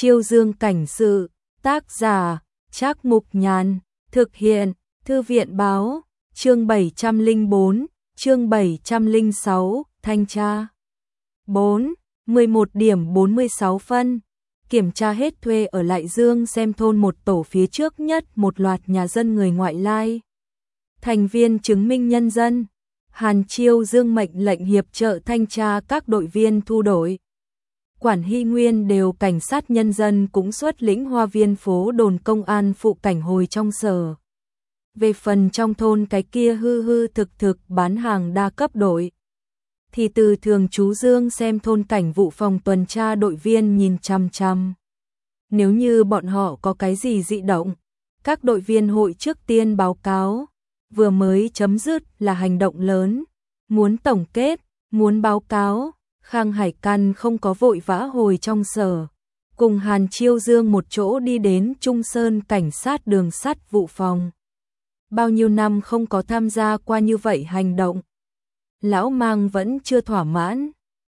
Chiêu Dương cảnh sự, tác giả, Trác Mục Nhàn, thực hiện, Thư viện báo, chương 704, chương 706, thanh tra. 4, 11 điểm 46 phân. Kiểm tra hết thuê ở lại Dương xem thôn một tổ phía trước nhất một loạt nhà dân người ngoại lai. Thành viên chứng minh nhân dân. Hàn Chiêu Dương mệnh lệnh hiệp trợ thanh tra các đội viên thu đổi. Quản Hy Nguyên đều cảnh sát nhân dân cũng xuất lĩnh hoa viên phố đồn công an phụ cảnh hồi trong sở. Về phần trong thôn cái kia hư thực bán hàng đa cấp đội, thì từ thường chú Dương xem thôn cảnh vụ phòng tuần tra đội viên nhìn chằm chằm. Nếu như bọn họ có cái gì dị động, các đội viên hội trước tiên báo cáo. Vừa mới chấm dứt là hành động lớn, muốn tổng kết, muốn báo cáo. Khang Hải Căn không có vội vã hồi trong sở, cùng Hàn Chiêu Dương một chỗ đi đến Trung Sơn cảnh sát đường sắt vụ phòng. Bao nhiêu năm không có tham gia qua như vậy hành động. Lão Mang vẫn chưa thỏa mãn,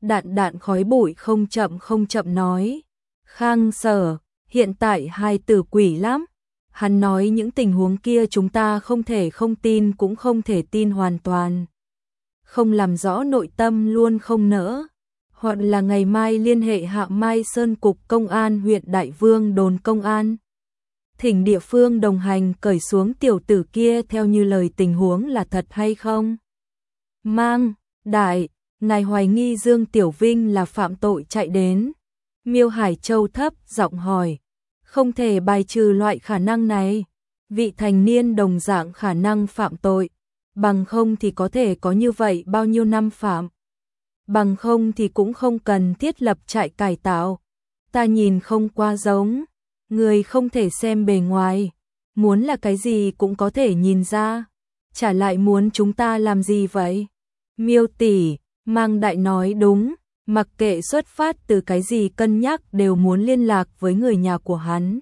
đạn khói bụi không chậm nói. Khang sở, hiện tại hai tử quỷ lắm. Hắn nói những tình huống kia chúng ta không thể không tin cũng không thể tin hoàn toàn. Không làm rõ nội tâm luôn không nỡ. Hoặc là ngày mai liên hệ Hạ Mai Sơn Cục Công an huyện Đại Vương đồn công an. Thỉnh địa phương đồng hành cởi xuống tiểu tử kia theo như lời tình huống là thật hay không? Mang, đại, ngài hoài nghi Dương Tiểu Vinh là phạm tội chạy đến. Miêu Hải Châu thấp giọng hỏi. Không thể bài trừ loại khả năng này. Vị thành niên đồng dạng khả năng phạm tội. Bằng không thì có thể có như vậy bao nhiêu năm phạm. Bằng không thì cũng không cần thiết lập trại cải tạo. Ta nhìn không qua giống. Người không thể xem bề ngoài. Muốn là cái gì cũng có thể nhìn ra. Trả lại muốn chúng ta làm gì vậy? Miêu tỷ, Mang đại nói đúng. Mặc kệ xuất phát từ cái gì cân nhắc đều muốn liên lạc với người nhà của hắn.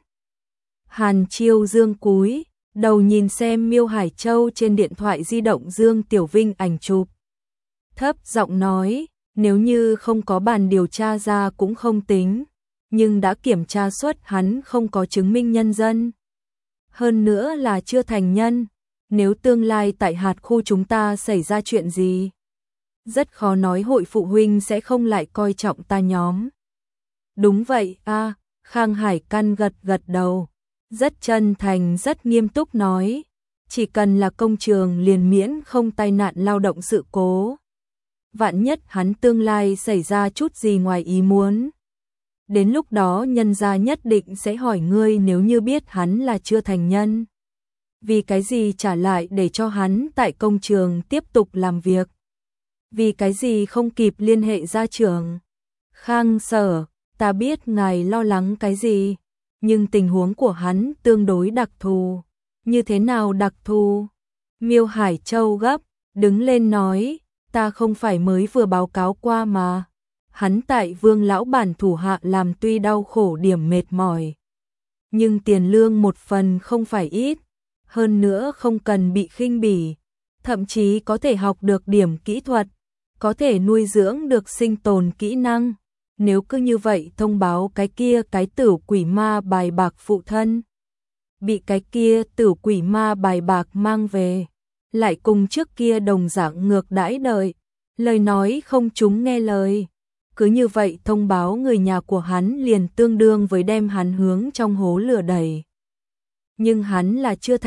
Hàn Chiêu Dương cúi đầu nhìn xem Miêu Hải Châu trên điện thoại di động Dương Tiểu Vinh ảnh chụp. Thấp giọng nói, nếu như không có bàn điều tra ra cũng không tính, nhưng đã kiểm tra xuất hắn không có chứng minh nhân dân. Hơn nữa là chưa thành nhân, nếu tương lai tại hạt khu chúng ta xảy ra chuyện gì, rất khó nói hội phụ huynh sẽ không lại coi trọng ta nhóm. Đúng vậy a, Khang Hải Căn gật đầu, rất chân thành rất nghiêm túc nói, chỉ cần là công trường liền miễn không tai nạn lao động sự cố. Vạn nhất hắn tương lai xảy ra chút gì ngoài ý muốn. Đến lúc đó nhân gia nhất định sẽ hỏi ngươi nếu như biết hắn là chưa thành nhân. Vì cái gì trả lại để cho hắn tại công trường tiếp tục làm việc? Vì cái gì không kịp liên hệ gia trưởng? Khang sở, ta biết ngài lo lắng cái gì, nhưng tình huống của hắn tương đối đặc thù. Như thế nào đặc thù? Miêu Hải Châu gấp, đứng lên nói, ta không phải mới vừa báo cáo qua mà. Hắn tại Vương lão bản thủ hạ làm tuy đau khổ điểm mệt mỏi, nhưng tiền lương một phần không phải ít, hơn nữa không cần bị khinh bỉ, thậm chí có thể học được điểm kỹ thuật, có thể nuôi dưỡng được sinh tồn kỹ năng. Nếu cứ như vậy thông báo cái kia cái tử quỷ ma bài bạc phụ thân, bị cái kia tử quỷ ma bài bạc mang về, lại cùng trước kia đồng dạng ngược đãi đời, lời nói không chúng nghe lời. Cứ như vậy thông báo người nhà của hắn liền tương đương với đem hắn hướng trong hố lửa đẩy. Nhưng hắn là chưa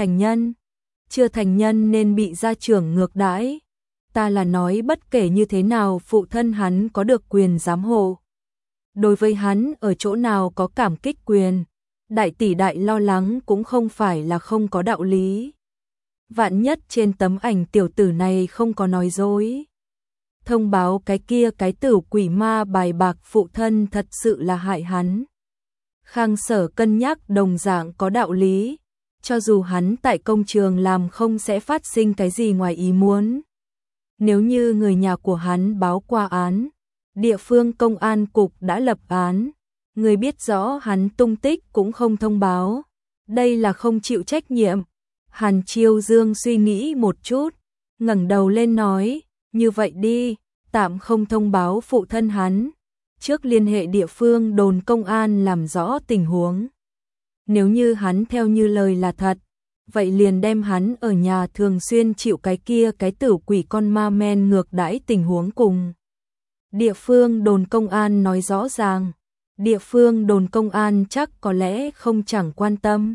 thành nhân nên bị gia trưởng ngược đãi. Ta là nói bất kể như thế nào phụ thân hắn có được quyền giám hộ. Đối với hắn ở chỗ nào có cảm kích quyền, đại tỷ đại lo lắng cũng không phải là không có đạo lý. Vạn nhất trên tấm ảnh tiểu tử này không có nói dối. Thông báo cái kia cái tử quỷ ma bài bạc phụ thân thật sự là hại hắn. Khang sở cân nhắc đồng dạng có đạo lý. Cho dù hắn tại công trường làm không sẽ phát sinh cái gì ngoài ý muốn. Nếu như người nhà của hắn báo qua án, địa phương công an cục đã lập án, người biết rõ hắn tung tích cũng không thông báo. Đây là không chịu trách nhiệm. Hàn Chiêu Dương suy nghĩ một chút, ngẩng đầu lên nói, như vậy đi, tạm không thông báo phụ thân hắn, trước liên hệ địa phương đồn công an làm rõ tình huống. Nếu như hắn theo như lời là thật, vậy liền đem hắn ở nhà thường xuyên chịu cái kia cái tử quỷ con ma men ngược đãi tình huống cùng địa phương đồn công an nói rõ ràng. Địa phương đồn công an chắc có lẽ không chẳng quan tâm.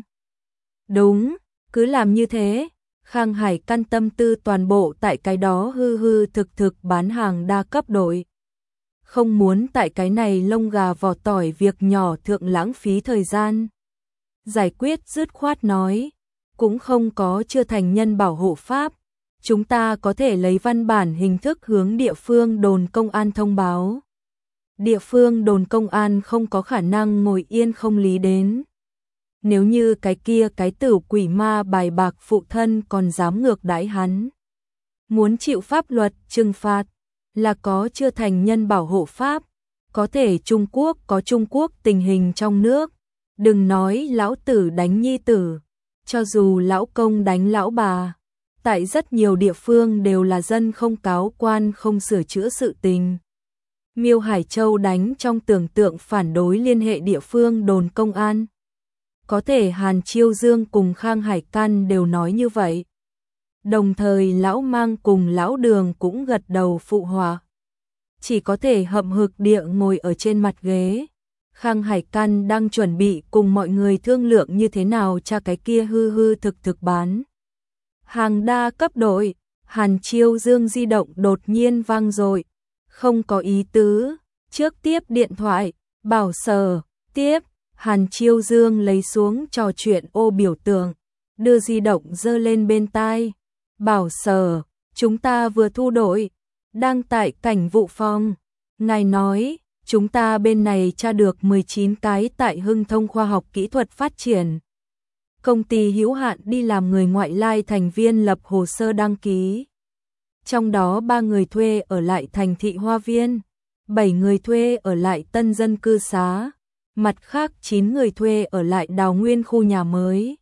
Đúng, cứ làm như thế. Khang Hải căn tâm tư toàn bộ tại cái đó hư hư thực thực bán hàng đa cấp đội. Không muốn tại cái này lông gà vỏ tỏi việc nhỏ thượng lãng phí thời gian. Giải quyết dứt khoát nói, cũng không có chưa thành nhân bảo hộ pháp. Chúng ta có thể lấy văn bản hình thức hướng địa phương đồn công an thông báo. Địa phương đồn công an không có khả năng ngồi yên không lý đến. Nếu như cái kia cái tử quỷ ma bài bạc phụ thân còn dám ngược đãi hắn, muốn chịu pháp luật trừng phạt, là có chưa thành nhân bảo hộ pháp. Có thể Trung Quốc có Trung Quốc tình hình trong nước, đừng nói lão tử đánh nhi tử, cho dù lão công đánh lão bà, tại rất nhiều địa phương đều là dân không cáo quan không sửa chữa sự tình. Miêu Hải Châu đánh trong tưởng tượng phản đối liên hệ địa phương đồn công an. Có thể Hàn Chiêu Dương cùng Khang Hải Căn đều nói như vậy. Đồng thời lão Mang cùng lão Đường cũng gật đầu phụ họa. Chỉ có thể hậm hực địa ngồi ở trên mặt ghế. Khang Hải Căn đang chuẩn bị cùng mọi người thương lượng như thế nào tra cái kia hư hư thực thực bán hàng đa cấp đội. Hàn Chiêu Dương di động đột nhiên vang dội, không có ý tứ, trước tiếp điện thoại, bảo Sở, tiếp. Hàn Chiêu Dương lấy xuống trò chuyện ô biểu tượng, đưa di động giơ lên bên tai. Bảo Sở, chúng ta vừa thu đội, đang tại cảnh vụ phòng. Ngài nói, chúng ta bên này tra được 19 cái tại Hưng Thông khoa học kỹ thuật phát triển. Công ty hữu hạn đi làm người ngoại lai thành viên lập hồ sơ đăng ký. Trong đó 3 người thuê ở lại thành thị Hoa Viên, 7 người thuê ở lại tân dân cư xá. Mặt khác 9 người thuê ở lại Đào Nguyên khu nhà mới.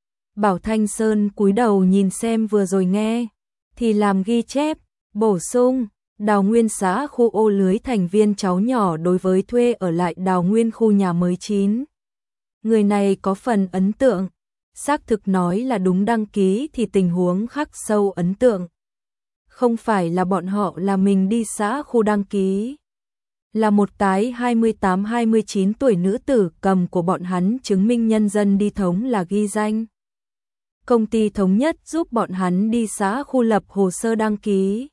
Bảo Thanh Sơn cúi đầu nhìn xem vừa rồi nghe, thì làm ghi chép, bổ sung, Đào Nguyên xã khu ô lưới thành viên cháu nhỏ đối với thuê ở lại Đào Nguyên khu nhà mới 9. Người này có phần ấn tượng, xác thực nói là đúng đăng ký thì tình huống khắc sâu ấn tượng. Không phải là bọn họ là mình đi xã khu đăng ký. Là một cái 28-29 tuổi nữ tử cầm của bọn hắn chứng minh nhân dân đi thống là ghi danh. Công ty thống nhất giúp bọn hắn đi xã khu lập hồ sơ đăng ký.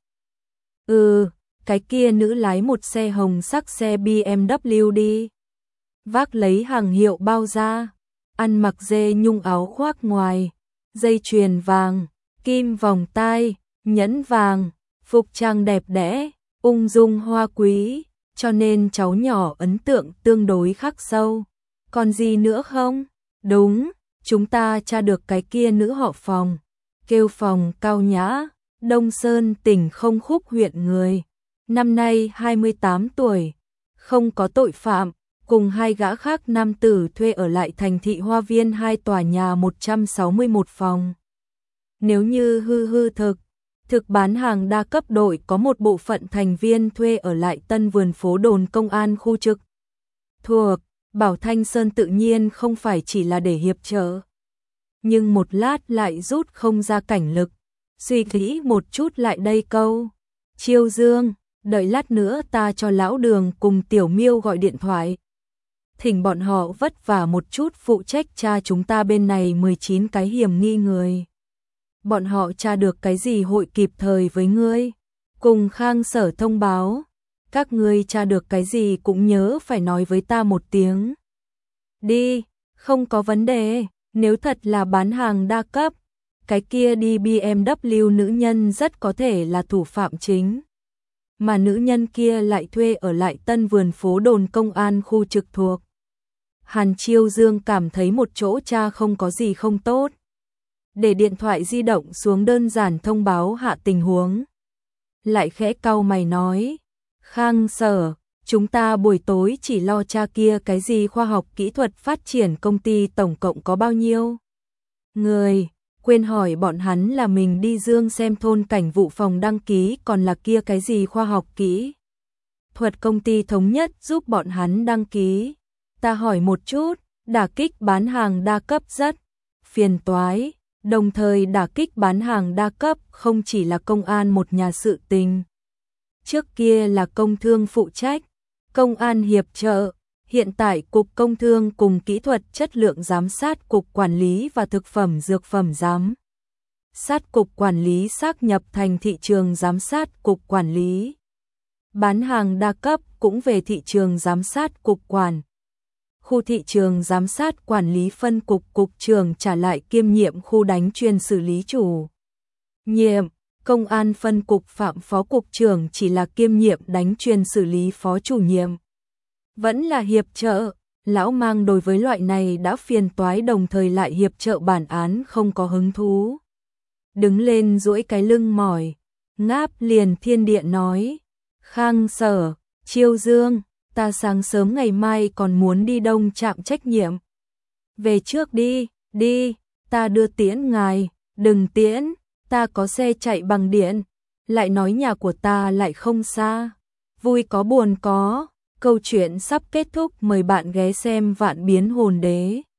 Cái kia nữ lái một xe hồng sắc xe BMW đi. Vác lấy hàng hiệu bao da, ăn mặc dê nhung áo khoác ngoài, dây chuyền vàng, kim vòng tai, nhẫn vàng, phục trang đẹp đẽ, ung dung hoa quý. Cho nên cháu nhỏ ấn tượng tương đối khắc sâu. Còn gì nữa không? Đúng, chúng ta tra được cái kia nữ họ Phòng, kêu Phòng Cao Nhã, Đông Sơn tỉnh Không Khúc huyện người. Năm nay 28 tuổi, không có tội phạm, cùng 2 gã khác nam tử thuê ở lại thành thị Hoa Viên 2 tòa nhà 161 phòng. Nếu như hư thực bán hàng đa cấp đội có một bộ phận thành viên thuê ở lại Tân Vườn phố đồn công an khu trực thuộc. Bảo Thanh Sơn tự nhiên không phải chỉ là để hiệp trợ, nhưng một lát lại rút không ra cảnh lực, suy nghĩ một chút lại đây câu. Chiêu Dương, đợi lát nữa ta cho lão Đường cùng Tiểu Miêu gọi điện thoại. Thỉnh bọn họ vất vả một chút phụ trách tra chúng ta bên này 19 cái hiểm nghi người. Bọn họ tra được cái gì hội kịp thời với ngươi. Cùng Khang Sở thông báo. Các ngươi tra được cái gì cũng nhớ phải nói với ta một tiếng. Đi, không có vấn đề. Nếu thật là bán hàng đa cấp, cái kia đi BMW nữ nhân rất có thể là thủ phạm chính. Mà nữ nhân kia lại thuê ở lại Tân Vườn phố đồn công an khu trực thuộc. Hàn Chiêu Dương cảm thấy một chỗ tra không có gì không tốt. Để điện thoại di động xuống đơn giản thông báo hạ tình huống. Lại khẽ cau mày nói, Khang Sở, chúng ta buổi tối chỉ lo tra kia cái gì khoa học kỹ thuật phát triển công ty tổng cộng có bao nhiêu người, quên hỏi bọn hắn là mình đi Dương xem thôn cảnh vụ phòng đăng ký còn là kia cái gì khoa học kỹ thuật công ty thống nhất giúp bọn hắn đăng ký. Ta hỏi một chút, đả kích bán hàng đa cấp rất phiền toái, đồng thời đả kích bán hàng đa cấp không chỉ là công an một nhà sự tình. Trước kia là công thương phụ trách, công an hiệp trợ, hiện tại Cục Công Thương cùng Kỹ thuật Chất lượng Giám sát Cục Quản lý và Thực phẩm Dược phẩm Giám sát Cục Quản lý sáp nhập thành thị trường giám sát Cục Quản lý. Bán hàng đa cấp cũng về thị trường giám sát Cục Quản. Khu thị trường giám sát quản lý phân cục cục trưởng trả lại kiêm nhiệm khu đánh chuyên xử lý chủ nhiệm, công an phân cục phạm phó cục trưởng chỉ là kiêm nhiệm đánh chuyên xử lý phó chủ nhiệm. Vẫn là hiệp trợ, lão Mang đối với loại này đã phiền toái đồng thời lại hiệp trợ bản án không có hứng thú. Đứng lên duỗi cái lưng mỏi, ngáp liền thiên địa nói, Khang Sở, Chiêu Dương, ta sáng sớm ngày mai còn muốn đi Đông Trạm trách nhiệm. Về trước đi, đi, ta đưa tiễn ngài, đừng tiễn, ta có xe chạy bằng điện, lại nói nhà của ta lại không xa. Vui có buồn có, câu chuyện sắp kết thúc, mời bạn ghé xem Vạn Biến Hồn Đế.